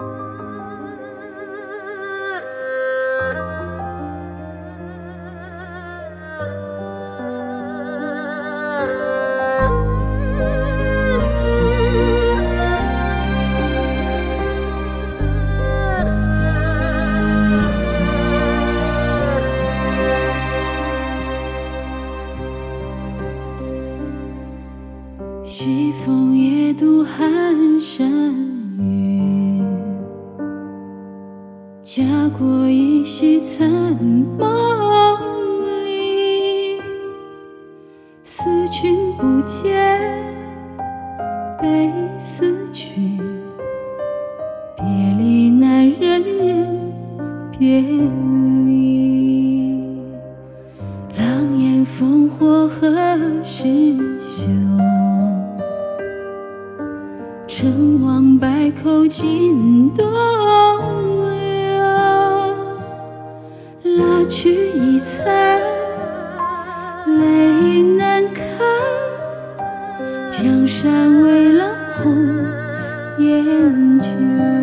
西风夜渡寒山雨，家国依稀残梦里。思君不见，悲思曲，别离难忍忍别离。狼烟烽火何时休？成王败寇尽东流，拉去一残，泪难看。江山未老红颜旧。